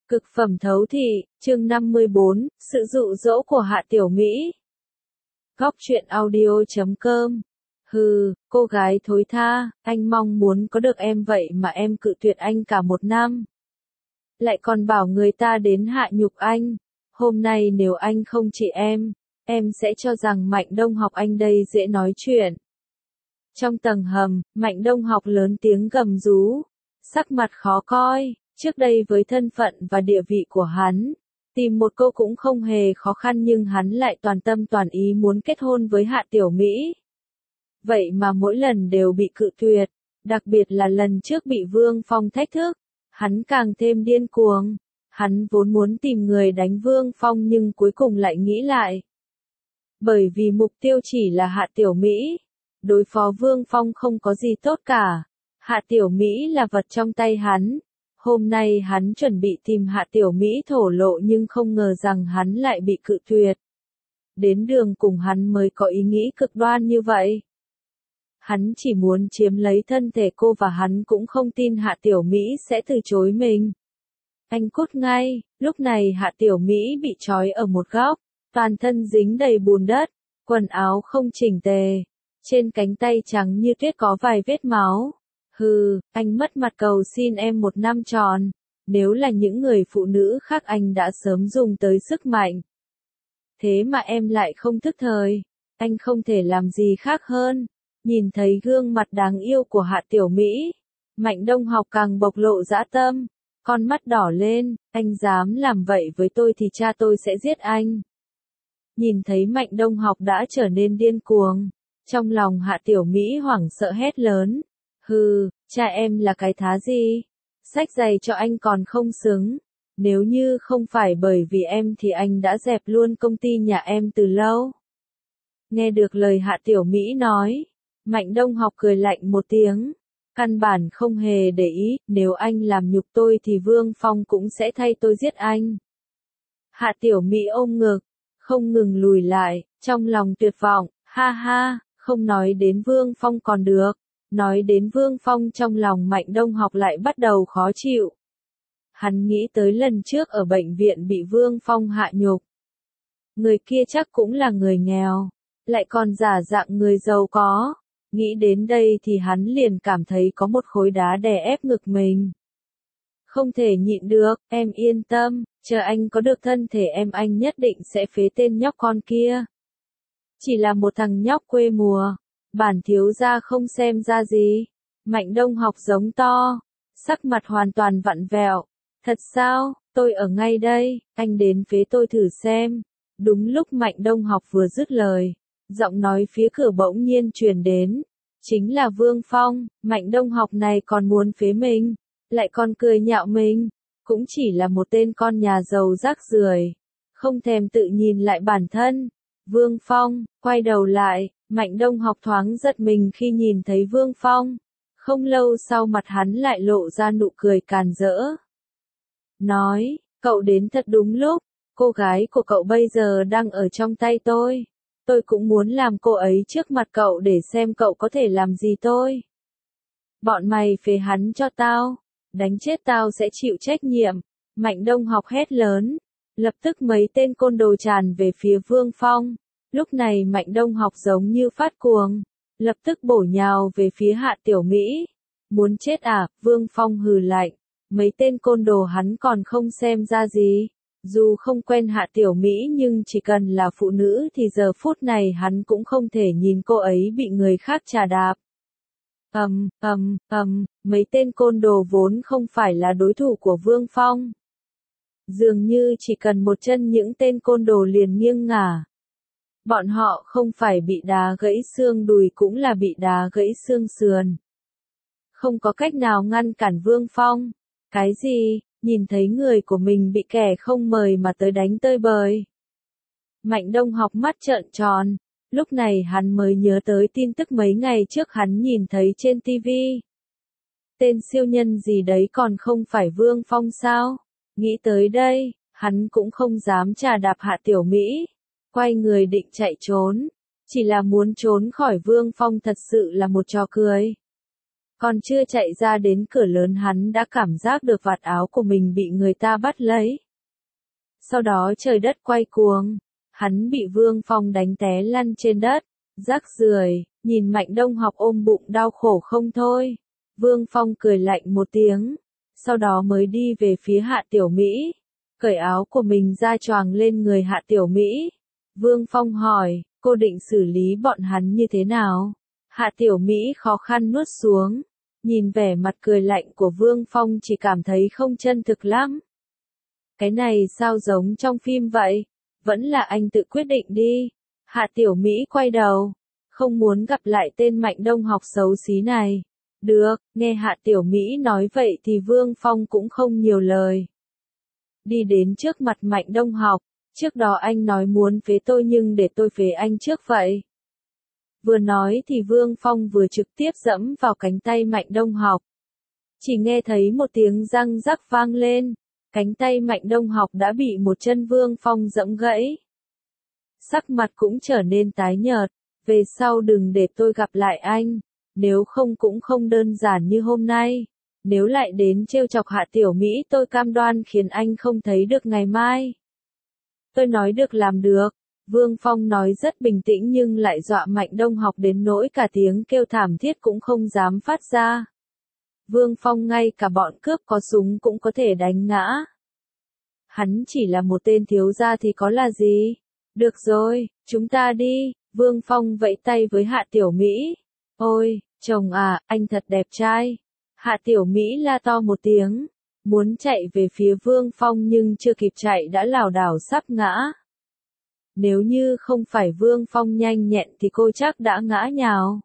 Cực phẩm thấu thị, chương 54, sự dụ dỗ của Hạ Tiểu Mỹ. Góc truyện audio.com. Hừ, cô gái thối tha, anh mong muốn có được em vậy mà em cự tuyệt anh cả một năm. Lại còn bảo người ta đến hạ nhục anh. Hôm nay nếu anh không trị em sẽ cho rằng Mạnh Đông Học anh đây dễ nói chuyện. Trong tầng hầm, Mạnh Đông Học lớn tiếng gầm rú, sắc mặt khó coi. Trước đây với thân phận và địa vị của hắn, tìm một cô cũng không hề khó khăn nhưng hắn lại toàn tâm toàn ý muốn kết hôn với Hạ Tiểu Mỹ. Vậy mà mỗi lần đều bị cự tuyệt, đặc biệt là lần trước bị Vương Phong thách thức, hắn càng thêm điên cuồng. Hắn vốn muốn tìm người đánh Vương Phong nhưng cuối cùng lại nghĩ lại. Bởi vì mục tiêu chỉ là Hạ Tiểu Mỹ, đối phó Vương Phong không có gì tốt cả. Hạ Tiểu Mỹ là vật trong tay hắn. Hôm nay hắn chuẩn bị tìm Hạ Tiểu Mỹ thổ lộ nhưng không ngờ rằng hắn lại bị cự tuyệt. Đến đường cùng hắn mới có ý nghĩ cực đoan như vậy. Hắn chỉ muốn chiếm lấy thân thể cô và hắn cũng không tin Hạ Tiểu Mỹ sẽ từ chối mình. Anh cút ngay, lúc này Hạ Tiểu Mỹ bị trói ở một góc, toàn thân dính đầy bùn đất, quần áo không chỉnh tề, trên cánh tay trắng như tuyết có vài vết máu. Hừ, anh mất mặt cầu xin em một năm tròn, nếu là những người phụ nữ khác anh đã sớm dùng tới sức mạnh. Thế mà em lại không thức thời, anh không thể làm gì khác hơn. Nhìn thấy gương mặt đáng yêu của Hạ Tiểu Mỹ, Mạnh Đông Học càng bộc lộ dã tâm, con mắt đỏ lên, anh dám làm vậy với tôi thì cha tôi sẽ giết anh. Nhìn thấy Mạnh Đông Học đã trở nên điên cuồng, trong lòng Hạ Tiểu Mỹ hoảng sợ hét lớn. Hừ, cha em là cái thá gì? Xách giày cho anh còn không xứng. Nếu như không phải bởi vì em thì anh đã dẹp luôn công ty nhà em từ lâu. Nghe được lời Hạ Tiểu Mỹ nói, Mạnh Đông Học cười lạnh một tiếng. Căn bản không hề để ý, nếu anh làm nhục tôi thì Vương Phong cũng sẽ thay tôi giết anh. Hạ Tiểu Mỹ ôm ngực, không ngừng lùi lại, trong lòng tuyệt vọng, ha ha, không nói đến Vương Phong còn được. Nói đến Vương Phong trong lòng Mạnh Đông Học lại bắt đầu khó chịu. Hắn nghĩ tới lần trước ở bệnh viện bị Vương Phong hạ nhục. Người kia chắc cũng là người nghèo, lại còn giả dạng người giàu có. Nghĩ đến đây thì hắn liền cảm thấy có một khối đá đè ép ngực mình. Không thể nhịn được, em yên tâm, chờ anh có được thân thể em anh nhất định sẽ phế tên nhóc con kia. Chỉ là một thằng nhóc quê mùa. Bản thiếu gia không xem ra gì. Mạnh Đông Học giống to, sắc mặt hoàn toàn vặn vẹo. Thật sao, tôi ở ngay đây, anh đến phế tôi thử xem. Đúng lúc Mạnh Đông Học vừa dứt lời, giọng nói phía cửa bỗng nhiên truyền đến. Chính là Vương Phong. Mạnh Đông Học này còn muốn phế mình, lại còn cười nhạo mình. Cũng chỉ là một tên con nhà giàu rác rưởi, không thèm tự nhìn lại bản thân. Vương Phong, quay đầu lại. Mạnh Đông Học thoáng giật mình khi nhìn thấy Vương Phong. Không lâu sau mặt hắn lại lộ ra nụ cười càn rỡ. Nói, cậu đến thật đúng lúc, cô gái của cậu bây giờ đang ở trong tay tôi. Tôi cũng muốn làm cô ấy trước mặt cậu để xem cậu có thể làm gì tôi. Bọn mày phế hắn cho tao, đánh chết tao sẽ chịu trách nhiệm. Mạnh Đông Học hét lớn. Lập tức mấy tên côn đồ tràn về phía Vương Phong. Lúc này Mạnh Đông Học giống như phát cuồng, lập tức bổ nhào về phía Hạ Tiểu Mỹ. Muốn chết à? Vương Phong hừ lạnh. Mấy tên côn đồ hắn còn không xem ra gì. Dù không quen Hạ Tiểu Mỹ nhưng chỉ cần là phụ nữ thì giờ phút này hắn cũng không thể nhìn cô ấy bị người khác trà đạp. Mấy tên côn đồ vốn không phải là đối thủ của Vương Phong. Dường như chỉ cần một chân những tên côn đồ liền nghiêng ngả. Bọn họ không phải bị đá gãy xương đùi cũng là bị đá gãy xương sườn. Không có cách nào ngăn cản Vương Phong. Cái gì? Nhìn thấy người của mình bị kẻ không mời mà tới đánh tơi bời. Mạnh Đông Học mắt trợn tròn. Lúc này hắn mới nhớ tới tin tức mấy ngày trước hắn nhìn thấy trên TV. Tên siêu nhân gì đấy còn không phải Vương Phong sao? Nghĩ tới đây, hắn cũng không dám trà đạp Hạ Tiểu Mỹ. Quay người định chạy trốn. Chỉ là muốn trốn khỏi Vương Phong thật sự là một trò cười. Còn chưa chạy ra đến cửa lớn hắn đã cảm giác được vạt áo của mình bị người ta bắt lấy. Sau đó trời đất quay cuồng, hắn bị Vương Phong đánh té lăn trên đất, rác rưởi, nhìn Mạnh Đông Học ôm bụng đau khổ không thôi. Vương Phong cười lạnh một tiếng, sau đó mới đi về phía Hạ Tiểu Mỹ, cởi áo của mình ra choàng lên người Hạ Tiểu Mỹ. Vương Phong hỏi, cô định xử lý bọn hắn như thế nào? Hạ Tiểu Mỹ khó khăn nuốt xuống, nhìn vẻ mặt cười lạnh của Vương Phong chỉ cảm thấy không chân thực lắm. Cái này sao giống trong phim vậy? Vẫn là anh tự quyết định đi. Hạ Tiểu Mỹ quay đầu, không muốn gặp lại tên Mạnh Đông Học xấu xí này. Được, nghe Hạ Tiểu Mỹ nói vậy thì Vương Phong cũng không nhiều lời. Đi đến trước mặt Mạnh Đông Học, trước đó anh nói muốn phế tôi nhưng để tôi phế anh trước vậy. Vừa nói thì Vương Phong vừa trực tiếp giẫm vào cánh tay Mạnh Đông Học. Chỉ nghe thấy một tiếng răng rắc vang lên, cánh tay Mạnh Đông Học đã bị một chân Vương Phong giẫm gãy. Sắc mặt cũng trở nên tái nhợt, về sau đừng để tôi gặp lại anh, nếu không cũng không đơn giản như hôm nay. Nếu lại đến trêu chọc Hạ Tiểu Mỹ tôi cam đoan khiến anh không thấy được ngày mai. Tôi nói được làm được. Vương Phong nói rất bình tĩnh nhưng lại dọa Mạnh Đông Học đến nỗi cả tiếng kêu thảm thiết cũng không dám phát ra. Vương Phong ngay cả bọn cướp có súng cũng có thể đánh ngã. Hắn chỉ là một tên thiếu gia thì có là gì? Được rồi, chúng ta đi. Vương Phong vẫy tay với Hạ Tiểu Mỹ. Ôi, chồng à, anh thật đẹp trai. Hạ Tiểu Mỹ la to một tiếng, muốn chạy về phía Vương Phong nhưng chưa kịp chạy đã lảo đảo sắp ngã. Nếu như không phải Vương Phong nhanh nhẹn thì cô chắc đã ngã nhào.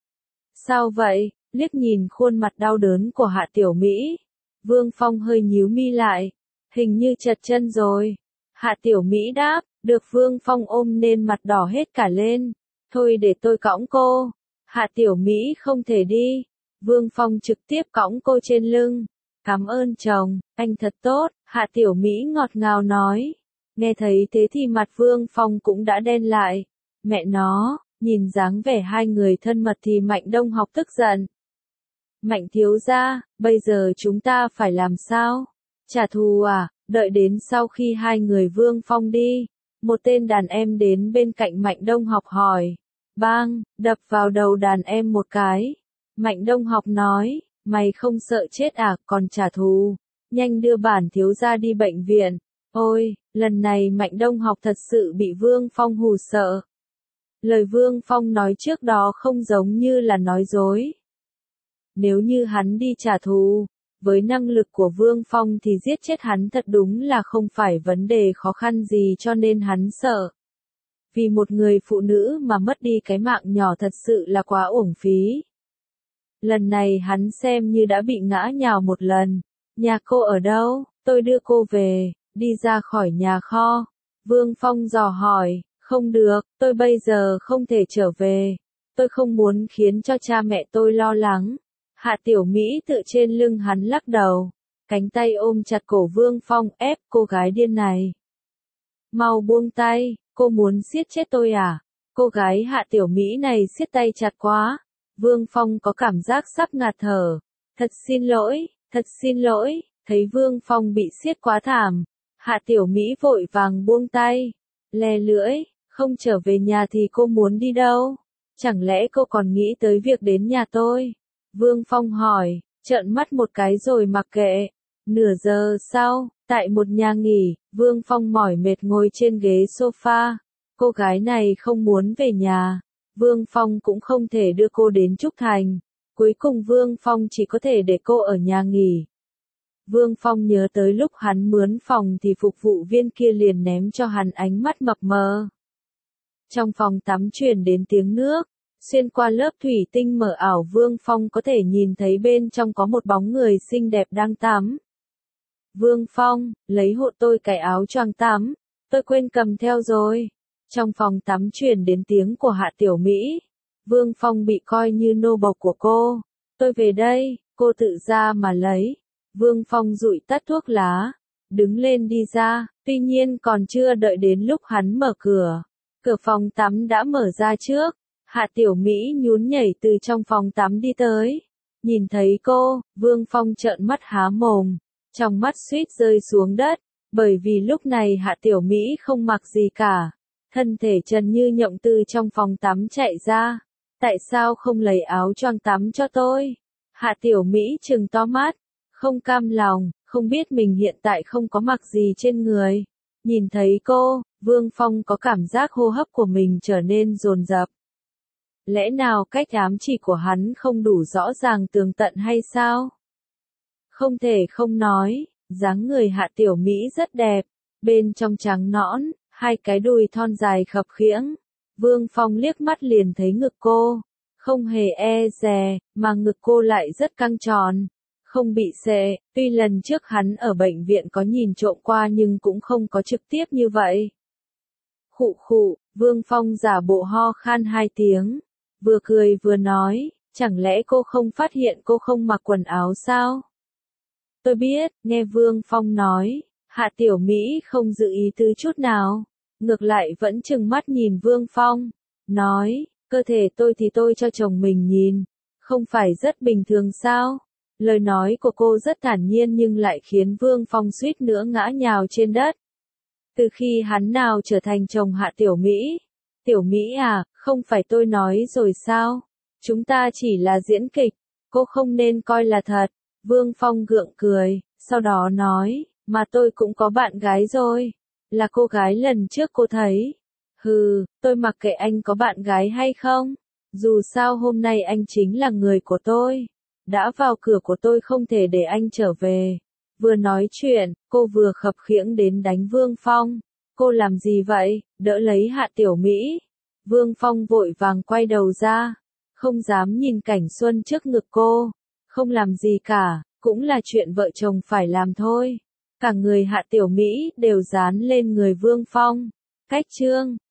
Sao vậy? Liếc nhìn khuôn mặt đau đớn của Hạ Tiểu Mỹ. Vương Phong hơi nhíu mi lại. Hình như trật chân rồi. Hạ Tiểu Mỹ đáp, được Vương Phong ôm nên mặt đỏ hết cả lên. Thôi để tôi cõng cô. Hạ Tiểu Mỹ không thể đi. Vương Phong trực tiếp cõng cô trên lưng. Cảm ơn chồng, anh thật tốt. Hạ Tiểu Mỹ ngọt ngào nói. Nghe thấy thế thì mặt Vương Phong cũng đã đen lại. Mẹ nó, nhìn dáng vẻ hai người thân mật thì Mạnh Đông Học tức giận. Mạnh thiếu gia, bây giờ chúng ta phải làm sao? Trả thù à? Đợi đến sau khi hai người Vương Phong đi, một tên đàn em đến bên cạnh Mạnh Đông Học hỏi. Bang, đập vào đầu đàn em một cái. Mạnh Đông Học nói, mày không sợ chết à, còn trả thù. Nhanh đưa bản thiếu gia đi bệnh viện. Ôi, lần này Mạnh Đông Học thật sự bị Vương Phong hù sợ. Lời Vương Phong nói trước đó không giống như là nói dối. Nếu như hắn đi trả thù, với năng lực của Vương Phong thì giết chết hắn thật đúng là không phải vấn đề khó khăn gì cho nên hắn sợ. Vì một người phụ nữ mà mất đi cái mạng nhỏ thật sự là quá uổng phí. Lần này hắn xem như đã bị ngã nhào một lần. Nhà cô ở đâu? Tôi đưa cô về. Đi ra khỏi nhà kho. Vương Phong dò hỏi. Không được, tôi bây giờ không thể trở về. Tôi không muốn khiến cho cha mẹ tôi lo lắng. Hạ Tiểu Mỹ tự trên lưng hắn lắc đầu. Cánh tay ôm chặt cổ Vương Phong ép cô gái điên này. Mau buông tay, cô muốn giết chết tôi à? Cô gái Hạ Tiểu Mỹ này siết tay chặt quá. Vương Phong có cảm giác sắp ngạt thở. Thật xin lỗi, thấy Vương Phong bị siết quá thảm. Hạ Tiểu Mỹ vội vàng buông tay. Lè lưỡi, không trở về nhà thì cô muốn đi đâu? Chẳng lẽ cô còn nghĩ tới việc đến nhà tôi? Vương Phong hỏi, trợn mắt một cái rồi mặc kệ. Nửa giờ sau, tại một nhà nghỉ, Vương Phong mỏi mệt ngồi trên ghế sofa. Cô gái này không muốn về nhà. Vương Phong cũng không thể đưa cô đến Trúc Thành. Cuối cùng Vương Phong chỉ có thể để cô ở nhà nghỉ. Vương Phong nhớ tới lúc hắn mướn phòng thì phục vụ viên kia liền ném cho hắn ánh mắt mập mờ. Trong phòng tắm truyền đến tiếng nước. Xuyên qua lớp thủy tinh mờ ảo Vương Phong có thể nhìn thấy bên trong có một bóng người xinh đẹp đang tắm. Vương Phong, lấy hộ tôi cái áo choàng tắm. Tôi quên cầm theo rồi. Trong phòng tắm truyền đến tiếng của Hạ Tiểu Mỹ. Vương Phong bị coi như nô bộc của cô. Tôi về đây, cô tự ra mà lấy. Vương Phong dụi tắt thuốc lá. Đứng lên đi ra, tuy nhiên còn chưa đợi đến lúc hắn mở cửa. Cửa phòng tắm đã mở ra trước. Hạ Tiểu Mỹ nhún nhảy từ trong phòng tắm đi tới. Nhìn thấy cô, Vương Phong trợn mắt há mồm, trong mắt suýt rơi xuống đất, bởi vì lúc này Hạ Tiểu Mỹ không mặc gì cả, thân thể trần như nhộng từ trong phòng tắm chạy ra. Tại sao không lấy áo choàng tắm cho tôi? Hạ Tiểu Mỹ trừng to mắt, không cam lòng, không biết mình hiện tại không có mặc gì trên người. Nhìn thấy cô, Vương Phong có cảm giác hô hấp của mình trở nên dồn dập. Lẽ nào cách ám chỉ của hắn không đủ rõ ràng tường tận hay sao? Không thể không nói, dáng người Hạ Tiểu Mỹ rất đẹp, bên trong trắng nõn, hai cái đùi thon dài khập khiễng. Vương Phong liếc mắt liền thấy ngực cô, không hề e dè, mà ngực cô lại rất căng tròn, không bị xệ, tuy lần trước hắn ở bệnh viện có nhìn trộm qua nhưng cũng không có trực tiếp như vậy. Khụ khụ, Vương Phong giả bộ ho khan 2 tiếng, vừa cười vừa nói, chẳng lẽ cô không phát hiện cô không mặc quần áo sao? Tôi biết, nghe Vương Phong nói, Hạ Tiểu Mỹ không giữ ý tứ chút nào, ngược lại vẫn trừng mắt nhìn Vương Phong, nói, cơ thể tôi thì tôi cho chồng mình nhìn, không phải rất bình thường sao? Lời nói của cô rất thản nhiên nhưng lại khiến Vương Phong suýt nữa ngã nhào trên đất. Từ khi hắn nào trở thành chồng Hạ Tiểu Mỹ? Tiểu Mỹ à, không phải tôi nói rồi sao? Chúng ta chỉ là diễn kịch, cô không nên coi là thật. Vương Phong gượng cười, sau đó nói, mà tôi cũng có bạn gái rồi. Là cô gái lần trước cô thấy. Hừ, tôi mặc kệ anh có bạn gái hay không. Dù sao hôm nay anh chính là người của tôi. Đã vào cửa của tôi không thể để anh trở về. Vừa nói chuyện, cô vừa khập khiễng đến đánh Vương Phong. Cô làm gì vậy? Đỡ lấy Hạ Tiểu Mỹ. Vương Phong vội vàng quay đầu ra. Không dám nhìn cảnh xuân trước ngực cô. Không làm gì cả, cũng là chuyện vợ chồng phải làm thôi. Cả người Hạ Tiểu Mỹ đều dán lên người Vương Phong. Cách chương